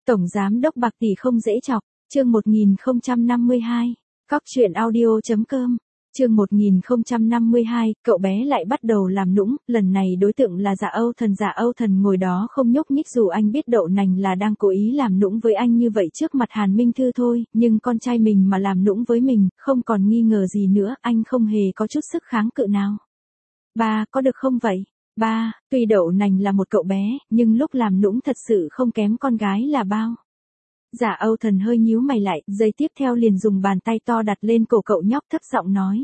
Tổng giám đốc bạc tỷ không dễ chọc, chương 1052, Cóc truyện audio.com, chương 1052, cậu bé lại bắt đầu làm nũng, lần này đối tượng là Dạ Âu Thần ngồi đó không nhúc nhích dù anh biết Đậu Nành là đang cố ý làm nũng với anh như vậy trước mặt Hàn Minh Thư thôi, nhưng con trai mình mà làm nũng với mình, không còn nghi ngờ gì nữa, anh không hề có chút sức kháng cự nào. Ba, có được không vậy? Ba, tuy Đậu Nành là một cậu bé, nhưng lúc làm nũng thật sự không kém con gái là bao. Dạ Âu Thần hơi nhíu mày lại, giây tiếp theo liền dùng bàn tay to đặt lên cổ cậu nhóc thấp giọng nói.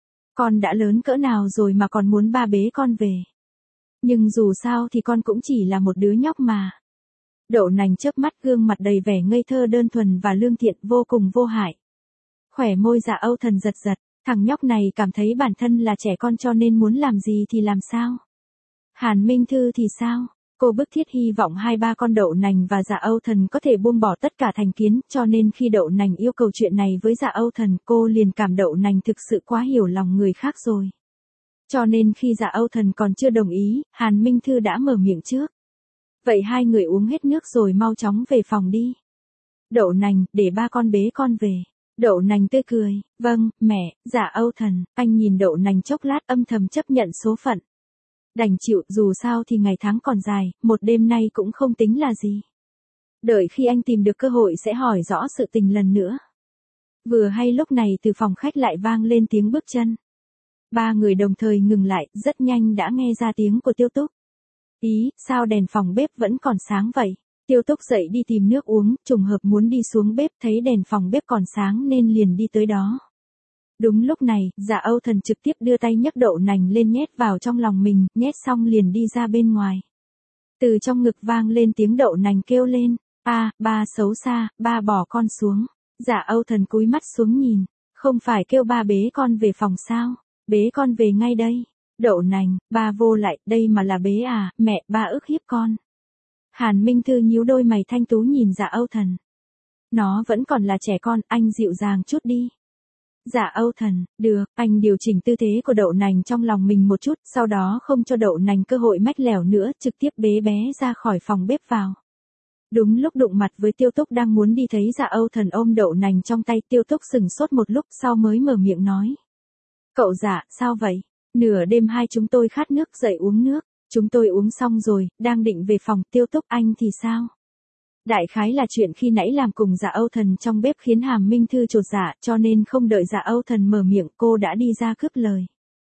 Con đã lớn cỡ nào rồi mà còn muốn ba bế con về. Nhưng dù sao thì con cũng chỉ là một đứa nhóc mà. Đậu Nành chớp mắt, gương mặt đầy vẻ ngây thơ đơn thuần và lương thiện, vô cùng vô hại. Khỏe môi Dạ Âu Thần giật giật, thằng nhóc này cảm thấy bản thân là trẻ con cho nên muốn làm gì thì làm sao. Hàn Minh Thư thì sao? Cô bức thiết hy vọng hai ba con Đậu Nành và Dạ Âu Thần có thể buông bỏ tất cả thành kiến, cho nên khi Đậu Nành yêu cầu chuyện này với Dạ Âu Thần, cô liền cảm Đậu Nành thực sự quá hiểu lòng người khác rồi. Cho nên khi Dạ Âu Thần còn chưa đồng ý, Hàn Minh Thư đã mở miệng trước. Vậy hai người uống hết nước rồi mau chóng về phòng đi. Đậu Nành, để ba con bế con về. Đậu Nành tươi cười, vâng, mẹ. Dạ Âu Thần, anh nhìn Đậu Nành chốc lát âm thầm chấp nhận số phận. Đành chịu, dù sao thì ngày tháng còn dài, một đêm nay cũng không tính là gì. Đợi khi anh tìm được cơ hội sẽ hỏi rõ sự tình lần nữa. Vừa hay lúc này từ phòng khách lại vang lên tiếng bước chân. Ba người đồng thời ngừng lại, rất nhanh đã nghe ra tiếng của Tiêu Túc. Ý, sao đèn phòng bếp vẫn còn sáng vậy? Tiêu Túc dậy đi tìm nước uống, trùng hợp muốn đi xuống bếp thấy đèn phòng bếp còn sáng nên liền đi tới đó. Đúng lúc này, Dạ Âu Thần trực tiếp đưa tay nhấc Đậu Nành lên nhét vào trong lòng mình, nhét xong liền đi ra bên ngoài. Từ trong ngực vang lên tiếng Đậu Nành kêu lên, ba xấu xa, ba bỏ con xuống. Dạ Âu Thần cúi mắt xuống nhìn, không phải kêu ba bế con về phòng sao, bế con về ngay đây. Đậu Nành, ba vô lại, đây mà là bế à, mẹ, ba ức hiếp con. Hàn Minh Thư nhíu đôi mày thanh tú nhìn Dạ Âu Thần. Nó vẫn còn là trẻ con, anh dịu dàng chút đi. Dạ Âu Thần, được, anh điều chỉnh tư thế của Đậu Nành trong lòng mình một chút, sau đó không cho Đậu Nành cơ hội mách lẻo nữa, trực tiếp bế bé ra khỏi phòng bếp vào. Đúng lúc đụng mặt với Tiêu Túc đang muốn đi thấy Dạ Âu Thần ôm Đậu Nành trong tay, Tiêu Túc sững sốt một lúc sau mới mở miệng nói. Cậu Dạ, sao vậy? Nửa đêm hai chúng tôi khát nước dậy uống nước, chúng tôi uống xong rồi, đang định về phòng. Tiêu Túc, anh thì sao? Đại khái là chuyện khi nãy làm cùng Dạ Âu Thần trong bếp khiến Hàn Minh Thư chột dạ, cho nên không đợi Dạ Âu Thần mở miệng, cô đã đi ra cướp lời.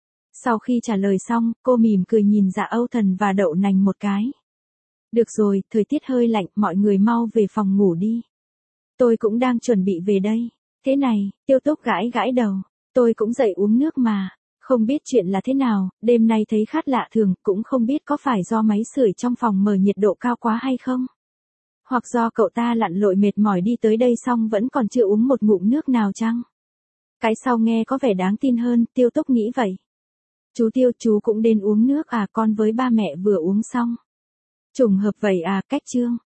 Sau khi trả lời xong, cô mỉm cười nhìn Dạ Âu Thần và Đậu Nành một cái. Được rồi, thời tiết hơi lạnh, mọi người mau về phòng ngủ đi. Tôi cũng đang chuẩn bị về đây. Thế này, Tiêu Túc gãi gãi đầu, tôi cũng dậy uống nước mà. Không biết chuyện là thế nào, đêm nay thấy khát lạ thường, cũng không biết có phải do máy sưởi trong phòng mở nhiệt độ cao quá hay không. Hoặc do cậu ta lặn lội mệt mỏi đi tới đây xong vẫn còn chưa uống một ngụm nước nào chăng? Cái sau nghe có vẻ đáng tin hơn, Tiêu Túc nghĩ vậy. Chú Tiêu, chú cũng đến uống nước à, con với ba mẹ vừa uống xong. Trùng hợp vậy à, cách chương.